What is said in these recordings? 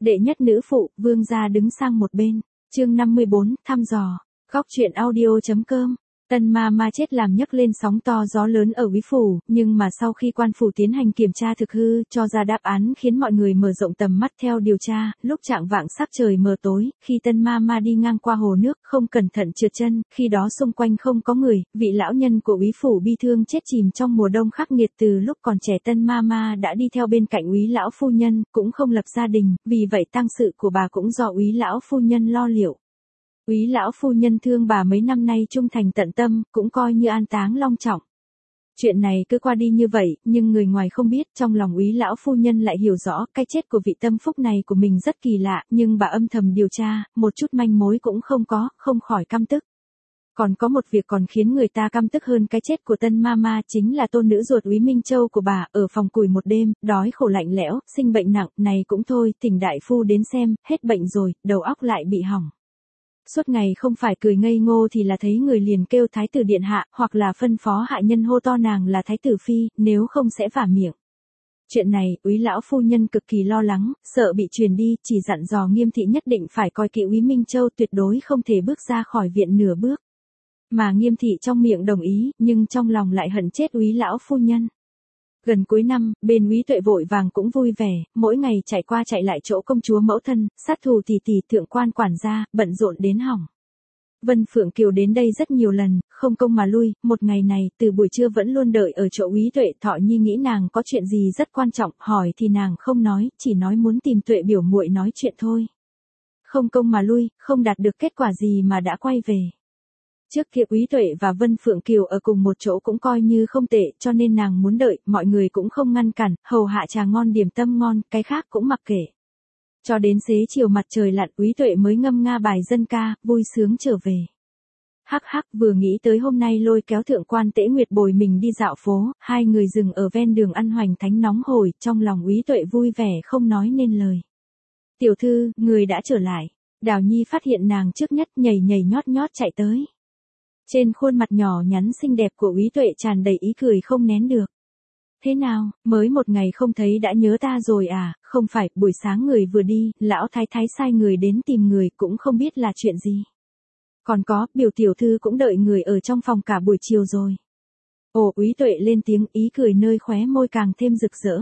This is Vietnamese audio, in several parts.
Đệ nhất nữ phụ, Vương gia đứng sang một bên. Chương 54, thăm dò. Góc truyện audio.com. Tân ma ma chết làm nhấc lên sóng to gió lớn ở Úy phủ, nhưng mà sau khi quan phủ tiến hành kiểm tra thực hư, cho ra đáp án khiến mọi người mở rộng tầm mắt theo điều tra. Lúc chạng vạng sắc trời mờ tối, khi tân ma ma đi ngang qua hồ nước, không cẩn thận trượt chân, khi đó xung quanh không có người, vị lão nhân của Úy phủ bi thương chết chìm trong mùa đông khắc nghiệt. Từ lúc còn trẻ tân ma ma đã đi theo bên cạnh Úy lão phu nhân, cũng không lập gia đình, vì vậy tang sự của bà cũng do Úy lão phu nhân lo liệu. Úy lão phu nhân thương bà mấy năm nay trung thành tận tâm, cũng coi như an táng long trọng. Chuyện này cứ qua đi như vậy, nhưng người ngoài không biết, trong lòng Úy lão phu nhân lại hiểu rõ, cái chết của vị tâm phúc này của mình rất kỳ lạ, nhưng bà âm thầm điều tra, một chút manh mối cũng không có, không khỏi căm tức. Còn có một việc còn khiến người ta căm tức hơn cái chết của tân ma chính là tôn nữ ruột Úy Minh Châu của bà, ở phòng củi một đêm, đói khổ lạnh lẽo, sinh bệnh nặng, này cũng thôi, thỉnh đại phu đến xem, hết bệnh rồi, đầu óc lại bị hỏng. Suốt ngày không phải cười ngây ngô thì là thấy người liền kêu thái tử điện hạ, hoặc là phân phó hạ nhân hô to nàng là thái tử phi, nếu không sẽ vả miệng. Chuyện này, Úy lão phu nhân cực kỳ lo lắng, sợ bị truyền đi, chỉ dặn dò Nghiêm thị nhất định phải coi kỹ Úy Minh Châu, tuyệt đối không thể bước ra khỏi viện nửa bước. Mà Nghiêm thị trong miệng đồng ý, nhưng trong lòng lại hận chết Úy lão phu nhân. Gần cuối năm, bên Úy Tuệ vội vàng cũng vui vẻ, mỗi ngày chạy qua chạy lại chỗ công chúa mẫu thân, sát thủ tỷ tỷ, thượng quan quản gia, bận rộn đến hỏng. Vân Phượng Kiều đến đây rất nhiều lần, không công mà lui, một ngày này, từ buổi trưa vẫn luôn đợi ở chỗ Úy Tuệ. Thọ Nhi nghĩ nàng có chuyện gì rất quan trọng, hỏi thì nàng không nói, chỉ nói muốn tìm Tuệ biểu muội nói chuyện thôi. Không công mà lui, không đạt được kết quả gì mà đã quay về. Trước kia Úy Tuệ và Vân Phượng Kiều ở cùng một chỗ cũng coi như không tệ, cho nên nàng muốn đợi, mọi người cũng không ngăn cản, hầu hạ trà ngon điểm tâm ngon, cái khác cũng mặc kệ. Cho đến xế chiều mặt trời lặn, Úy Tuệ mới ngâm nga bài dân ca, vui sướng trở về. Hắc hắc, vừa nghĩ tới hôm nay lôi kéo thượng quan Tễ Nguyệt bồi mình đi dạo phố, hai người dừng ở ven đường ăn hoành thánh nóng hổi, trong lòng Úy Tuệ vui vẻ không nói nên lời. Tiểu thư, người đã trở lại. Đào Nhi phát hiện nàng trước nhất, nhảy nhảy nhót nhót chạy tới. Trên khuôn mặt nhỏ nhắn xinh đẹp của Úy Tuệ tràn đầy ý cười không nén được. Thế nào, mới một ngày không thấy đã nhớ ta rồi à? Không phải, buổi sáng người vừa đi, lão thái thái sai người đến tìm người, cũng không biết là chuyện gì. Còn có, biểu tiểu thư cũng đợi người ở trong phòng cả buổi chiều rồi. Ồ, Úy Tuệ lên tiếng, ý cười nơi khóe môi càng thêm rực rỡ.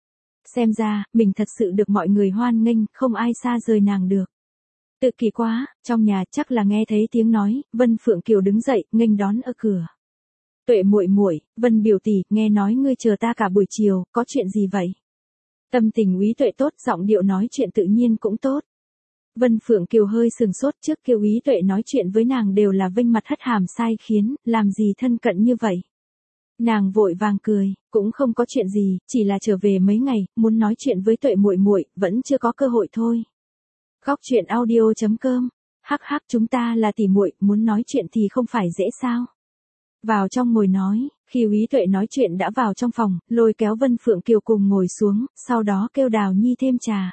Xem ra, mình thật sự được mọi người hoan nghênh, không ai xa rời nàng được. Tự kỳ quá, trong nhà chắc là nghe thấy tiếng nói, Vân Phượng Kiều đứng dậy, nghênh đón ở cửa. Tuệ muội muội, Vân biểu tỷ, nghe nói ngươi chờ ta cả buổi chiều, có chuyện gì vậy? Tâm tình Úy Tuệ tốt, giọng điệu nói chuyện tự nhiên cũng tốt. Vân Phượng Kiều hơi sừng sốt, trước kia Úy Tuệ nói chuyện với nàng đều là vênh mặt hất hàm sai khiến, làm gì thân cận như vậy. Nàng vội vàng cười, cũng không có chuyện gì, chỉ là trở về mấy ngày, muốn nói chuyện với Tuệ muội muội, vẫn chưa có cơ hội thôi. Góc truyện audio.com. Hắc hắc, chúng ta là tỉ muội, muốn nói chuyện thì không phải dễ sao? Vào trong ngồi nói, khi Úy Tuệ nói chuyện đã vào trong phòng, lôi kéo Vân Phượng Kiều cùng ngồi xuống, sau đó kêu Đào Nhi thêm trà.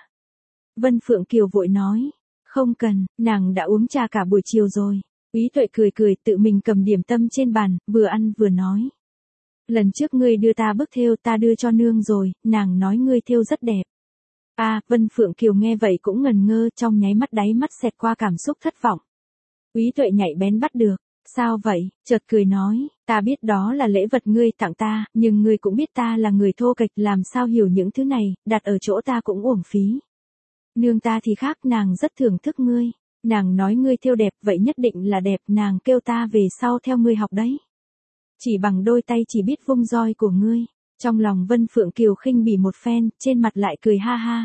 Vân Phượng Kiều vội nói, không cần, nàng đã uống trà cả buổi chiều rồi. Úy Tuệ cười cười, tự mình cầm điểm tâm trên bàn, vừa ăn vừa nói. Lần trước ngươi đưa ta bức thêu, ta đưa cho nương rồi, nàng nói ngươi thêu rất đẹp. À, Vân Phượng Kiều nghe vậy cũng ngần ngơ, trong nháy mắt đáy mắt xẹt qua cảm xúc thất vọng. Úy Tuệ nhạy bén bắt được, sao vậy, chợt cười nói, ta biết đó là lễ vật ngươi tặng ta, nhưng ngươi cũng biết ta là người thô kệch, làm sao hiểu những thứ này, đặt ở chỗ ta cũng uổng phí. Nương ta thì khác, nàng rất thưởng thức ngươi, nàng nói ngươi thêu đẹp, vậy nhất định là đẹp, nàng kêu ta về sau theo ngươi học đấy. Chỉ bằng đôi tay chỉ biết vung roi của ngươi. Trong lòng Vân Phượng Kiều khinh bỉ một phen, trên mặt lại cười ha ha.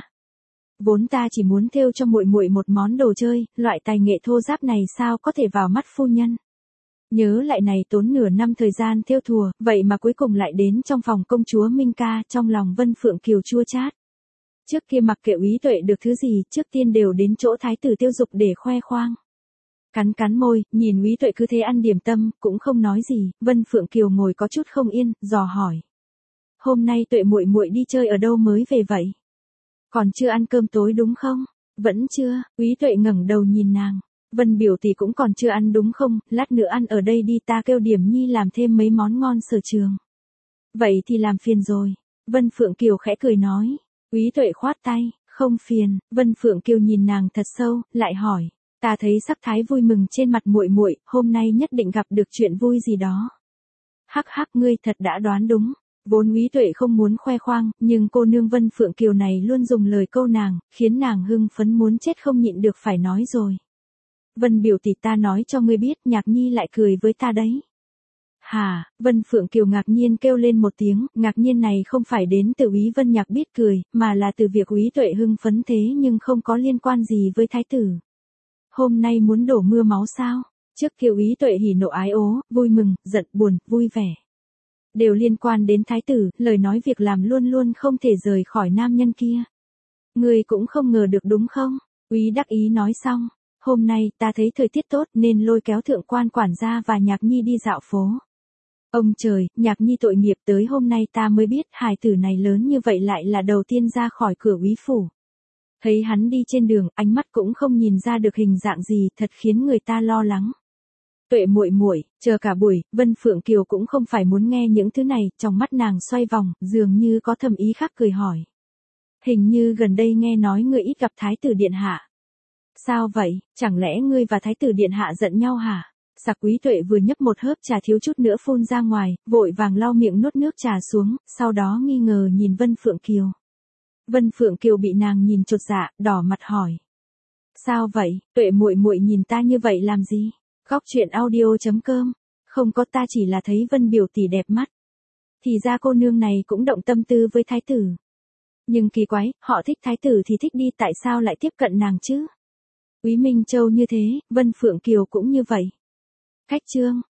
Vốn ta chỉ muốn thêu cho muội muội một món đồ chơi, loại tài nghệ thô ráp này sao có thể vào mắt phu nhân. Nhớ lại này tốn nửa năm thời gian thêu thùa, vậy mà cuối cùng lại đến trong phòng công chúa Minh Ca, trong lòng Vân Phượng Kiều chua chát. Trước kia mặc kệ Úy Tuệ được thứ gì, trước tiên đều đến chỗ thái tử Tiêu Dục để khoe khoang. Cắn cắn môi, nhìn Úy Tuệ cứ thế ăn điểm tâm, cũng không nói gì, Vân Phượng Kiều ngồi có chút không yên, dò hỏi. Hôm nay Tuệ muội muội đi chơi ở đâu mới về vậy? Còn chưa ăn cơm tối đúng không? Vẫn chưa, Úy Tuệ ngẩng đầu nhìn nàng. Vân biểu tỷ cũng còn chưa ăn đúng không? Lát nữa ăn ở đây đi, ta kêu Điểm Nhi làm thêm mấy món ngon sở trường. Vậy thì làm phiền rồi. Vân Phượng Kiều khẽ cười nói. Úy Tuệ khoát tay, Không phiền, Vân Phượng Kiều nhìn nàng thật sâu, lại hỏi, ta thấy sắc thái vui mừng trên mặt muội muội, hôm nay nhất định gặp được chuyện vui gì đó. Hắc hắc, ngươi thật đã đoán đúng. Vốn Úy Tuệ không muốn khoe khoang, nhưng cô nương Vân Phượng Kiều này luôn dùng lời câu nàng, khiến nàng hưng phấn muốn chết không nhịn được phải nói rồi. Vân biểu tỷ, ta nói cho ngươi biết, Nhạc Nhi lại cười với ta đấy. Hả? Vân Phượng Kiều ngạc nhiên kêu lên một tiếng, ngạc nhiên này không phải đến từ Úy Vân Nhạc biết cười, mà là từ việc Úy Tuệ hưng phấn thế nhưng không có liên quan gì với thái tử. Hôm nay muốn đổ mưa máu sao? Trước kia Úy Tuệ hỉ nộ ái ố, vui mừng, giận, buồn, vui vẻ. Đều liên quan đến thái tử, lời nói việc làm luôn luôn không thể rời khỏi nam nhân kia. Ngươi cũng không ngờ được đúng không? Úy đắc ý nói xong. Hôm nay ta thấy thời tiết tốt nên lôi kéo thượng quan quản gia và Nhạc Nhi đi dạo phố. Ông trời, Nhạc Nhi tội nghiệp, tới hôm nay ta mới biết hài tử này lớn như vậy lại là đầu tiên ra khỏi cửa úy phủ. Thấy hắn đi trên đường, ánh mắt cũng không nhìn ra được hình dạng gì, thật khiến người ta lo lắng. Tuệ muội muội, chờ cả buổi, Vân Phượng Kiều cũng không phải muốn nghe những thứ này, trong mắt nàng xoay vòng, dường như có thầm ý khác, cười hỏi. Hình như gần đây nghe nói ngươi ít gặp thái tử điện hạ. Sao vậy, chẳng lẽ ngươi và thái tử điện hạ giận nhau hả? Sặc Úy Tuệ vừa nhấp một hớp trà thiếu chút nữa phun ra ngoài, vội vàng lau miệng nuốt nước trà xuống, sau đó nghi ngờ nhìn Vân Phượng Kiều. Vân Phượng Kiều bị nàng nhìn chột dạ, đỏ mặt hỏi. Sao vậy, Tuệ muội muội nhìn ta như vậy làm gì? Góc truyện audio.com. Không có, ta chỉ là thấy Vân biểu tỷ đẹp mắt. Thì ra cô nương này cũng động tâm tư với thái tử. Nhưng kỳ quái, họ thích thái tử thì thích đi, tại sao lại tiếp cận nàng chứ? Úy Minh Châu như thế, Vân Phượng Kiều cũng như vậy. Khách trương,